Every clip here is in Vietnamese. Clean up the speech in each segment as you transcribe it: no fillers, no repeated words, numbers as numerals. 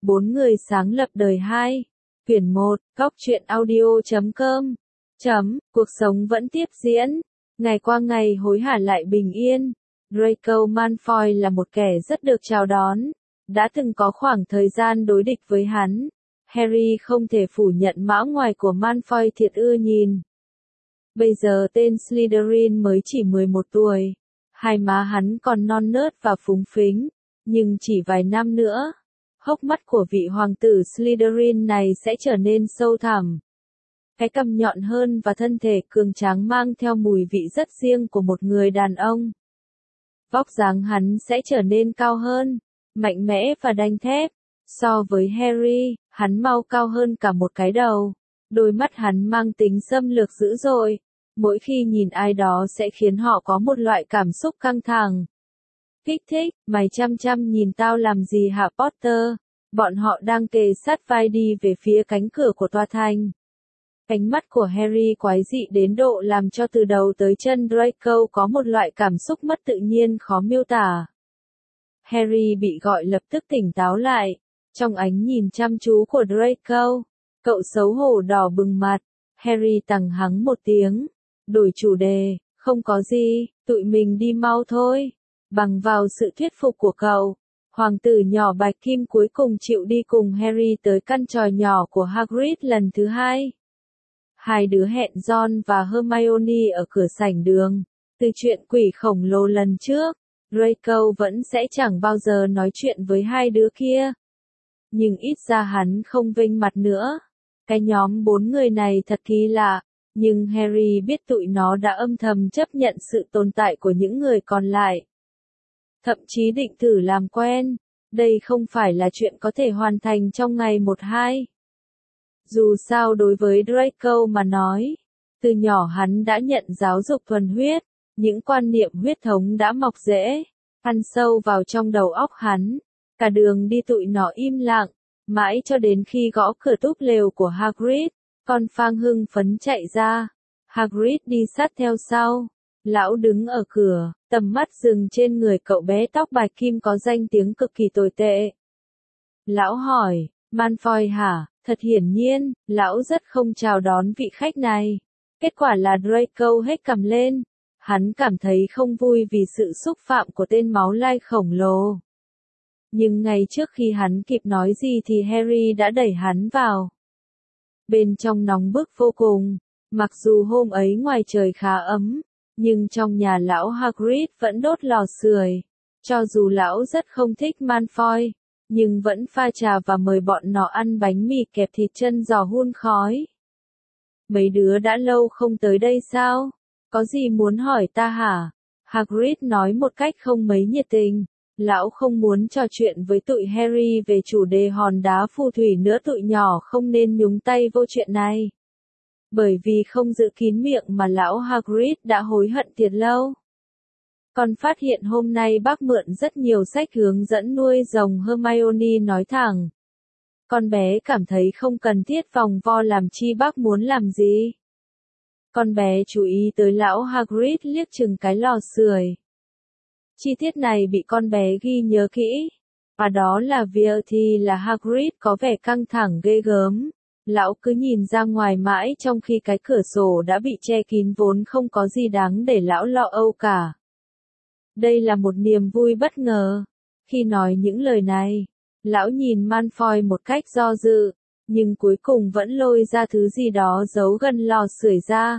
Bốn người sáng lập đời 2. Quyển 1, Góc truyện audio.com. Cuộc sống vẫn tiếp diễn. Ngày qua ngày hối hả lại bình yên. Draco Malfoy là một kẻ rất được chào đón. Đã từng có khoảng thời gian đối địch với hắn. Harry không thể phủ nhận mã ngoài của Malfoy thiệt ưa nhìn. Bây giờ tên Slytherin mới chỉ 11 tuổi. Hai má hắn còn non nớt và phúng phính. Nhưng chỉ vài năm nữa, hốc mắt của vị hoàng tử Slytherin này sẽ trở nên sâu thẳm. Cái cằm nhọn hơn và thân thể cường tráng mang theo mùi vị rất riêng của một người đàn ông. Vóc dáng hắn sẽ trở nên cao hơn, mạnh mẽ và đanh thép. So với Harry, hắn mau cao hơn cả một cái đầu. Đôi mắt hắn mang tính xâm lược dữ dội. Mỗi khi nhìn ai đó sẽ khiến họ có một loại cảm xúc căng thẳng. Kích thích, mày chăm chăm nhìn tao làm gì hả Potter? Bọn họ đang kề sát vai đi về phía cánh cửa của tòa thành. Ánh mắt của Harry quái dị đến độ làm cho từ đầu tới chân Draco có một loại cảm xúc mất tự nhiên khó miêu tả. Harry bị gọi lập tức tỉnh táo lại. Trong ánh nhìn chăm chú của Draco, cậu xấu hổ đỏ bừng mặt. Harry tằng hắng một tiếng. Đổi chủ đề, không có gì, tụi mình đi mau thôi. Bằng vào sự thuyết phục của cậu, hoàng tử nhỏ Bạch Kim cuối cùng chịu đi cùng Harry tới căn tròi nhỏ của Hagrid lần thứ 2. Hai đứa hẹn Ron và Hermione ở cửa sảnh đường. Từ chuyện quỷ khổng lồ lần trước, Draco vẫn sẽ chẳng bao giờ nói chuyện với hai đứa kia. Nhưng ít ra hắn không vênh mặt nữa. Cái nhóm 4 người này thật kỳ lạ, nhưng Harry biết tụi nó đã âm thầm chấp nhận sự tồn tại của những người còn lại. Thậm chí định thử làm quen. Đây không phải là chuyện có thể hoàn thành trong ngày 1-2. Dù sao đối với Draco mà nói, từ nhỏ hắn đã nhận giáo dục thuần huyết, những quan niệm huyết thống đã mọc rễ, ăn sâu vào trong đầu óc hắn. Cả đường đi tụi nó im lặng, mãi cho đến khi gõ cửa túp lều của Hagrid, con Phang hưng phấn chạy ra. Hagrid đi sát theo sau. Lão đứng ở cửa, tầm mắt dừng trên người cậu bé tóc bạch kim có danh tiếng cực kỳ tồi tệ. Lão hỏi, Malfoy hả? Thật hiển nhiên, lão rất không chào đón vị khách này. Kết quả là Draco hết cằm lên. Hắn cảm thấy không vui vì sự xúc phạm của tên máu lai khổng lồ. Nhưng ngay trước khi hắn kịp nói gì thì Harry đã đẩy hắn vào. Bên trong nóng bức vô cùng, mặc dù hôm ấy ngoài trời khá ấm, nhưng trong nhà lão Hagrid vẫn đốt lò sưởi. Cho dù lão rất không thích Malfoy, nhưng vẫn pha trà và mời bọn nó ăn bánh mì kẹp thịt chân giò hun khói. Mấy đứa đã lâu không tới đây sao? Có gì muốn hỏi ta hả? Hagrid nói một cách không mấy nhiệt tình. Lão không muốn trò chuyện với tụi Harry về chủ đề hòn đá phù thủy nữa, tụi nhỏ không nên nhúng tay vô chuyện này. Bởi vì không giữ kín miệng mà lão Hagrid đã hối hận thiệt lâu. Con phát hiện hôm nay bác mượn rất nhiều sách hướng dẫn nuôi rồng, Hermione nói thẳng. Con bé cảm thấy không cần thiết vòng vo làm chi, bác muốn làm gì? Con bé chú ý tới lão Hagrid liếc chừng cái lò sưởi. Chi tiết này bị con bé ghi nhớ kỹ. Và đó là việc thì là Hagrid có vẻ căng thẳng ghê gớm. Lão cứ nhìn ra ngoài mãi trong khi cái cửa sổ đã bị che kín vốn không có gì đáng để lão lo âu cả. Đây là một niềm vui bất ngờ. Khi nói những lời này, lão nhìn Malfoy một cách do dự, nhưng cuối cùng vẫn lôi ra thứ gì đó giấu gần lò sưởi ra.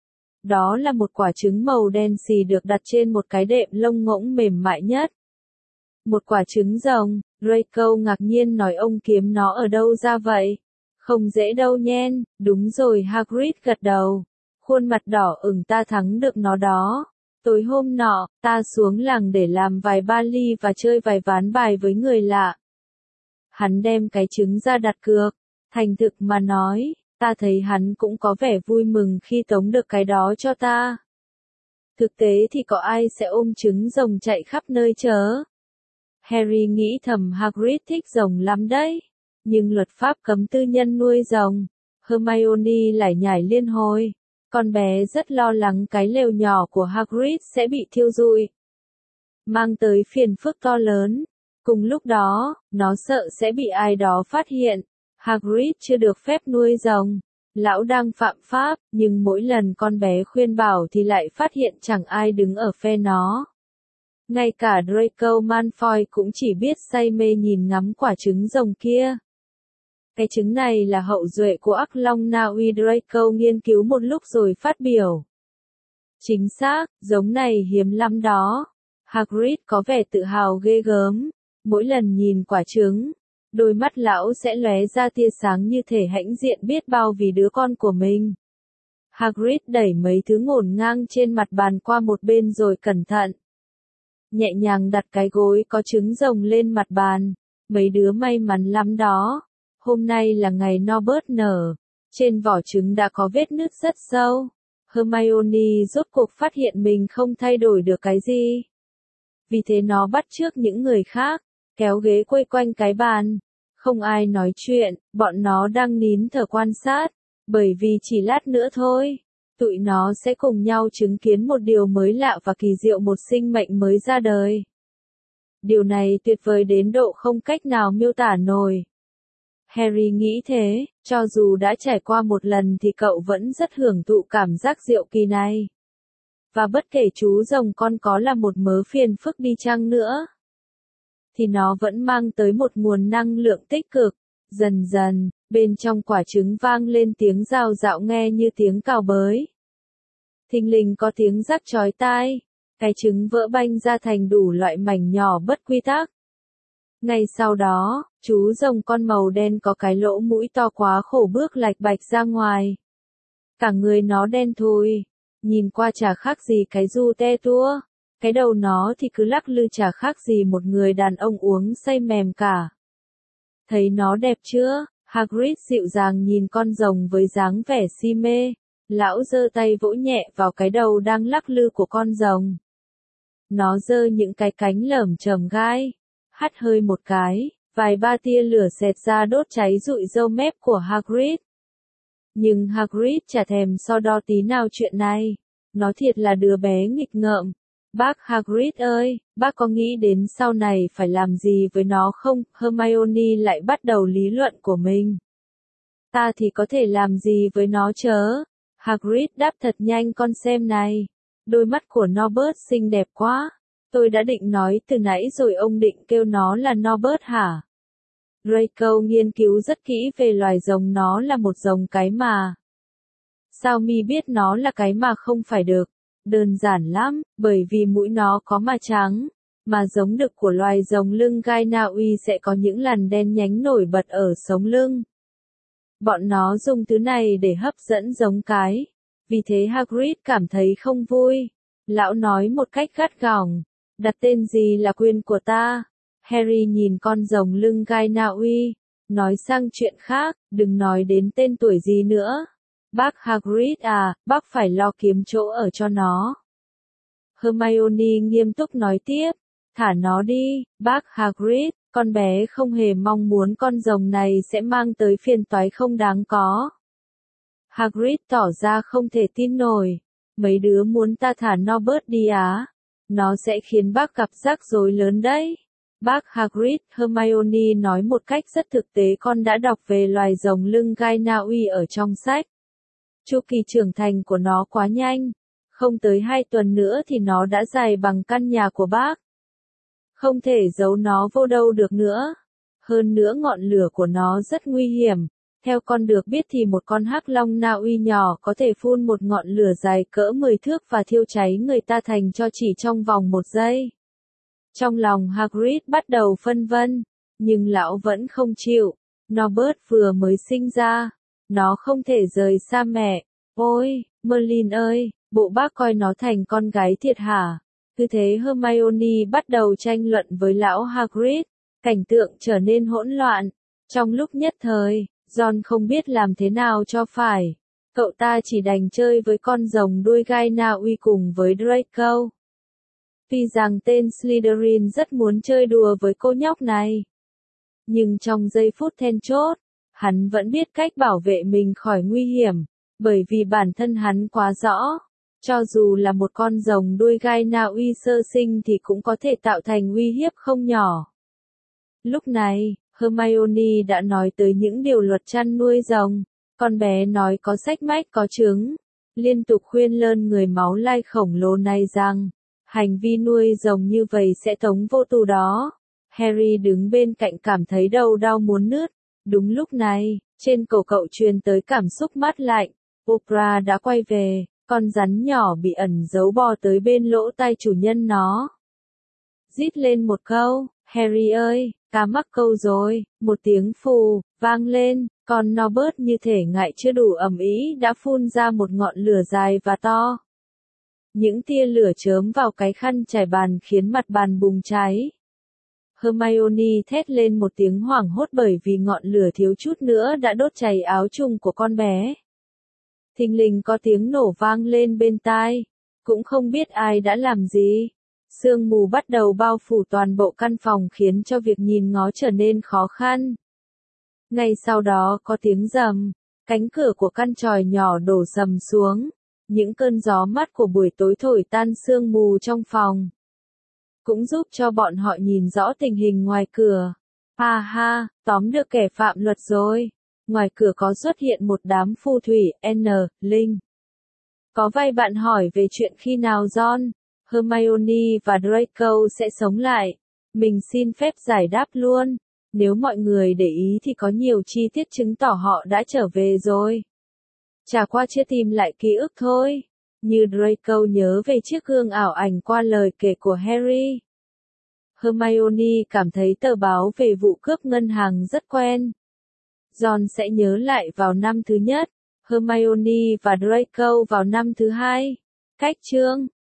Đó là một quả trứng màu đen xì được đặt trên một cái đệm lông ngỗng mềm mại nhất. Một quả trứng rồng, Draco ngạc nhiên nói, ông kiếm nó ở đâu ra vậy? Không dễ đâu nhen. Đúng rồi, Hagrid gật đầu. Khuôn mặt đỏ ửng, ta thắng được nó đó. Tối hôm nọ, ta xuống làng để làm vài ba ly và chơi vài ván bài với người lạ. Hắn đem cái trứng ra đặt cược. Thành thực mà nói, ta thấy hắn cũng có vẻ vui mừng khi tống được cái đó cho ta. Thực tế thì có ai sẽ ôm trứng rồng chạy khắp nơi chớ? Harry nghĩ thầm, Hagrid thích rồng lắm đấy. Nhưng luật pháp cấm tư nhân nuôi rồng. Hermione lải nhải liên hồi. Con bé rất lo lắng cái lều nhỏ của Hagrid sẽ bị thiêu rụi, mang tới phiền phức to lớn. Cùng lúc đó, nó sợ sẽ bị ai đó phát hiện. Hagrid chưa được phép nuôi rồng. Lão đang phạm pháp, nhưng mỗi lần con bé khuyên bảo thì lại phát hiện chẳng ai đứng ở phe nó. Ngay cả Draco Malfoy cũng chỉ biết say mê nhìn ngắm quả trứng rồng kia. Cái trứng này là hậu duệ của ác long Na Uy, Draco nghiên cứu một lúc rồi phát biểu. Chính xác, giống này hiếm lắm đó. Hagrid có vẻ tự hào ghê gớm. Mỗi lần nhìn quả trứng, đôi mắt lão sẽ lóe ra tia sáng như thể hãnh diện biết bao vì đứa con của mình. Hagrid đẩy mấy thứ ngổn ngang trên mặt bàn qua một bên rồi cẩn thận nhẹ nhàng đặt cái gối có trứng rồng lên mặt bàn. Mấy đứa may mắn lắm đó. Hôm nay là ngày Norbert nở. Trên vỏ trứng đã có vết nứt rất sâu. Hermione rốt cuộc phát hiện mình không thay đổi được cái gì. Vì thế nó bắt chước những người khác, kéo ghế quây quanh cái bàn. Không ai nói chuyện, bọn nó đang nín thở quan sát. Bởi vì chỉ lát nữa thôi, tụi nó sẽ cùng nhau chứng kiến một điều mới lạ và kỳ diệu, một sinh mệnh mới ra đời. Điều này tuyệt vời đến độ không cách nào miêu tả nổi. Harry nghĩ thế, cho dù đã trải qua một lần thì cậu vẫn rất hưởng thụ cảm giác diệu kỳ này. Và bất kể chú rồng con có là một mớ phiền phức đi chăng nữa, thì nó vẫn mang tới một nguồn năng lượng tích cực. Dần dần, bên trong quả trứng vang lên tiếng rào rạo nghe như tiếng cào bới. Thình lình có tiếng rắc chói tai. Cái trứng vỡ banh ra thành đủ loại mảnh nhỏ bất quy tắc. Ngay sau đó, chú rồng con màu đen có cái lỗ mũi to quá khổ bước lạch bạch ra ngoài. Cả người nó đen thui, nhìn qua chả khác gì cái du te tua. Cái đầu nó thì cứ lắc lư chả khác gì một người đàn ông uống say mềm cả. Thấy nó đẹp chưa? Hagrid dịu dàng nhìn con rồng với dáng vẻ si mê. Lão giơ tay vỗ nhẹ vào cái đầu đang lắc lư của con rồng. Nó giơ những cái cánh lởm chởm gai, hắt hơi một cái, vài ba tia lửa xẹt ra đốt cháy rụi râu mép của Hagrid. Nhưng Hagrid chả thèm so đo tí nào chuyện này. Nó thiệt là đứa bé nghịch ngợm. Bác Hagrid ơi, bác có nghĩ đến sau này phải làm gì với nó không? Hermione lại bắt đầu lý luận của mình. Ta thì có thể làm gì với nó chớ? Hagrid đáp thật nhanh, con xem này. Đôi mắt của Norbert xinh đẹp quá. Tôi đã định nói từ nãy rồi, ông định kêu nó là Norbert hả? Draco nghiên cứu rất kỹ về loài rồng, nó là một rồng cái mà. Sao mi biết nó là cái mà không phải được? Đơn giản lắm, bởi vì mũi nó có mà trắng, mà giống đực của loài rồng lưng gai Na Uy sẽ có những lằn đen nhánh nổi bật ở sống lưng. Bọn nó dùng thứ này để hấp dẫn giống cái. Vì thế Hagrid cảm thấy không vui. Lão nói một cách gắt gỏng, đặt tên gì là quyền của ta. Harry nhìn con rồng lưng gai Na Uy, nói sang chuyện khác, đừng nói đến tên tuổi gì nữa. Bác Hagrid à, bác phải lo kiếm chỗ ở cho nó. Hermione nghiêm túc nói tiếp, thả nó đi, bác Hagrid, con bé không hề mong muốn con rồng này sẽ mang tới phiền toái không đáng có. Hagrid tỏ ra không thể tin nổi, mấy đứa muốn ta thả Norbert đi á? Nó sẽ khiến bác gặp rắc rối lớn đấy. Bác Hagrid, Hermione nói một cách rất thực tế, con đã đọc về loài rồng lưng gai Na Uy ở trong sách. Chu kỳ trưởng thành của nó quá nhanh, không tới 2 tuần nữa thì nó đã dài bằng căn nhà của bác. Không thể giấu nó vô đâu được nữa. Hơn nữa ngọn lửa của nó rất nguy hiểm. Theo con được biết thì một con hắc long Na Uy nhỏ có thể phun một ngọn lửa dài cỡ 10 thước và thiêu cháy người ta thành tro chỉ trong vòng 1 giây. Trong lòng Hagrid bắt đầu phân vân, nhưng lão vẫn không chịu. Norbert vừa mới sinh ra, nó không thể rời xa mẹ. Ôi, Merlin ơi, bộ bác coi nó thành con gái thiệt hả? Cứ thế Hermione bắt đầu tranh luận với lão Hagrid. Cảnh tượng trở nên hỗn loạn. Trong lúc nhất thời, Ron không biết làm thế nào cho phải. Cậu ta chỉ đành chơi với con rồng đuôi gai Na Uy cùng với Draco. Tuy rằng tên Slytherin rất muốn chơi đùa với cô nhóc này, nhưng trong giây phút then chốt, hắn vẫn biết cách bảo vệ mình khỏi nguy hiểm, bởi vì bản thân hắn quá rõ, cho dù là một con rồng đuôi gai Na Uy sơ sinh thì cũng có thể tạo thành uy hiếp không nhỏ. Lúc này, Hermione đã nói tới những điều luật chăn nuôi rồng. Con bé nói có xách mách có trứng. Liên tục khuyên lơn người máu lai khổng lồ này rằng, hành vi nuôi rồng như vậy sẽ tống vô tù đó. Harry đứng bên cạnh cảm thấy đầu đau muốn nứt. Đúng lúc này, trên cổ cậu truyền tới cảm xúc mát lạnh. Oprah đã quay về, con rắn nhỏ bị ẩn giấu bò tới bên lỗ tai chủ nhân nó. Rít lên một câu, Harry ơi, cá mắc câu rồi, một tiếng phù, vang lên, con Norbert như thể ngại chưa đủ ầm ĩ đã phun ra một ngọn lửa dài và to. Những tia lửa chớm vào cái khăn trải bàn khiến mặt bàn bùng cháy. Hermione thét lên một tiếng hoảng hốt bởi vì ngọn lửa thiếu chút nữa đã đốt cháy áo trùng của con bé. Thình lình có tiếng nổ vang lên bên tai, cũng không biết ai đã làm gì. Sương mù bắt đầu bao phủ toàn bộ căn phòng khiến cho việc nhìn ngó trở nên khó khăn. Ngay sau đó có tiếng rầm, cánh cửa của căn tròi nhỏ đổ sầm xuống. Những cơn gió mát của buổi tối thổi tan sương mù trong phòng. Cũng giúp cho bọn họ nhìn rõ tình hình ngoài cửa. Ha ha, tóm được kẻ phạm luật rồi. Ngoài cửa có xuất hiện một đám phù thủy, Linh. Có vài bạn hỏi về chuyện khi nào John, Hermione và Draco sẽ sống lại. Mình xin phép giải đáp luôn. Nếu mọi người để ý thì có nhiều chi tiết chứng tỏ họ đã trở về rồi. Chả qua chưa tìm lại ký ức thôi. Như Draco nhớ về chiếc gương ảo ảnh qua lời kể của Harry. Hermione cảm thấy tờ báo về vụ cướp ngân hàng rất quen. John sẽ nhớ lại vào năm thứ nhất, Hermione và Draco vào năm thứ hai. Cách chương